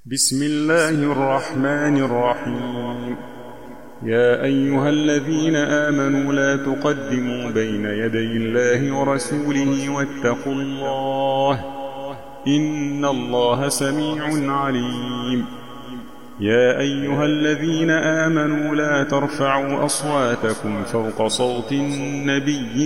بسم الله الرحمن الرحيم. يا أيها الذين آمنوا لا تقدموا بين يدي الله ورسوله واتقوا الله إن الله سميع عليم. يا أيها الذين آمنوا لا ترفعوا أصواتكم فوق صوت النبي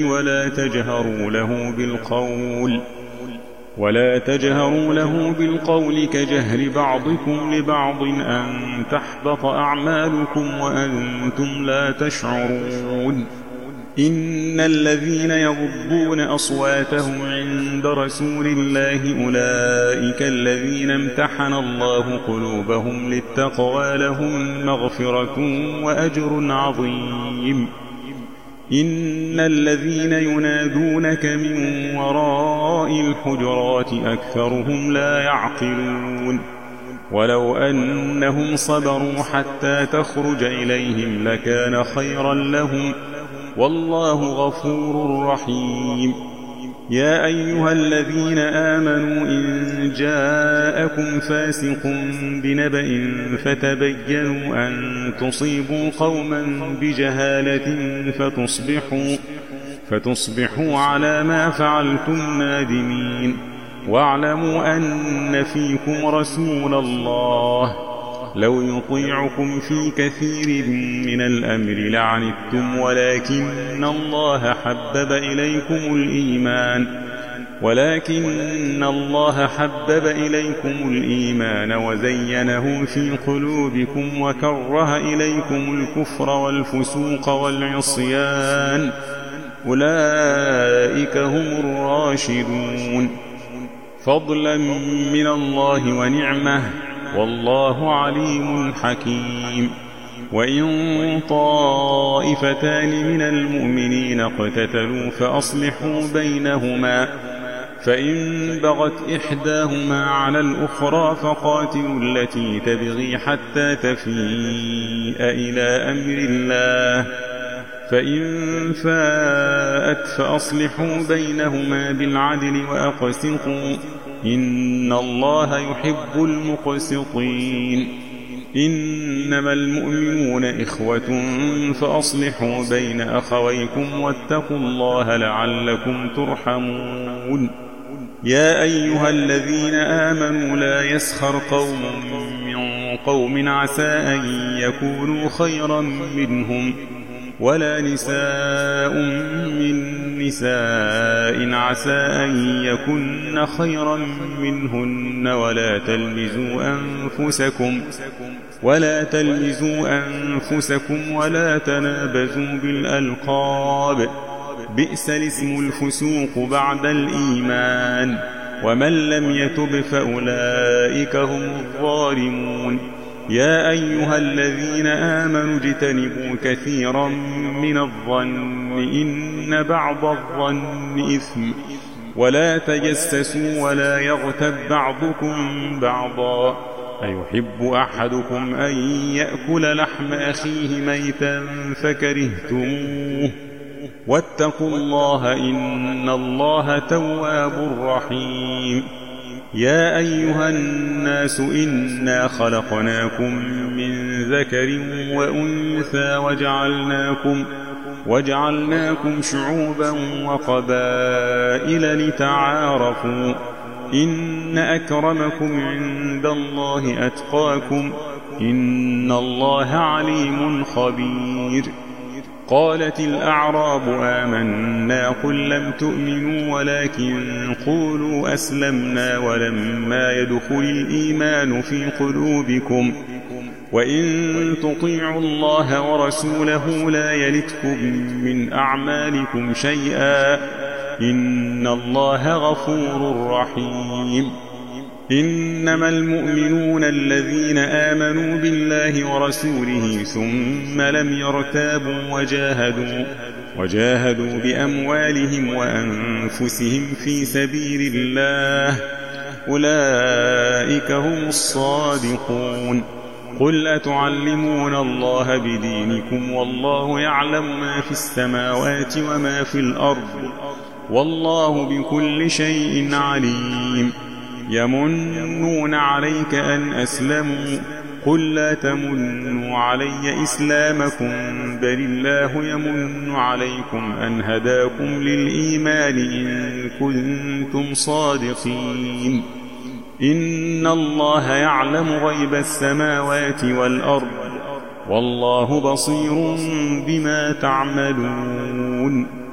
ولا تجهروا له بالقول كجهر بعضكم لبعض أن تحبط أعمالكم وأنتم لا تشعرون. إن الذين يغضون أصواتهم عند رسول الله أولئك الذين امتحن الله قلوبهم للتقوى لهم مغفرة وأجر عظيم. إن الذين ينادونك من وراء الحجرات أكثرهم لا يعقلون. ولو أنهم صبروا حتى تخرج إليهم لكان خيرا لهم والله غفور رحيم. يا أيها الذين آمنوا إن جاءكم فاسق بنبأ فتبينوا أن تصيبوا قوما بجهالة فتصبحوا على ما فعلتم نادمين. واعلموا أن فيكم رسول الله لو يطيعكم في كثير من الأمر لعنتم ولكن الله حبب إليكم الإيمان وزينه في قلوبكم وكره إليكم الكفر والفسوق والعصيان أولئك هم الراشدون فضلا من الله ونعمه والله عليم حكيم. وإن طائفتان من المؤمنين اقتتلوا فأصلحوا بينهما فإن بغت إحداهما على الأخرى فقاتلوا التي تبغي حتى تفيء إلى أمر الله فإن فاءت فأصلحوا بينهما بالعدل وأقسطوا إن الله يحب المقسطين. إنما المؤمنون إخوة فأصلحوا بين أخويكم واتقوا الله لعلكم ترحمون. يا أيها الذين آمنوا لا يسخر قوم من قوم عسى أن يكونوا خيرا منهم ولا نساء من نساء عسى أن يكن خيرا منهن ولا تلمزوا أنفسكم ولا تنابزوا بالألقاب بئس الاسم الفسوق بعد الإيمان ومن لم يتب فأولئك هم الظالمون. يا أيها الذين آمنوا اجتنبوا كثيرا من الظن إن بعض الظن إثم ولا تجسسوا ولا يغتب بعضكم بعضا أيحب أحدكم أن يأكل لحم أخيه ميتا فكرهتموه واتقوا الله إن الله تواب رحيم. يا أيها الناس إنا خلقناكم من ذكر وأنثى وجعلناكم شعوبا وقبائل لتعارفوا إن أكرمكم عند الله أتقاكم إن الله عليم خبير. قالت الأعراب آمنا قل لم تؤمنوا ولكن قولوا أسلمنا ولما يدخل الإيمان في قلوبكم وإن تطيعوا الله ورسوله لا يلتكم من أعمالكم شيئا إن الله غفور رحيم. إنما المؤمنون الذين آمنوا بالله ورسوله ثم لم يرتابوا وجاهدوا بأموالهم وأنفسهم في سبيل الله أولئك هم الصادقون. قل أتعلمون الله بدينكم والله يعلم ما في السماوات وما في الأرض والله بكل شيء عليم. يمنون عليك أن أسلموا قل لا تمنوا علي إسلامكم بل الله يمن عليكم أن هداكم للإيمان إن كنتم صادقين إن الله يعلم غيب السماوات والأرض والله بصير بما تعملون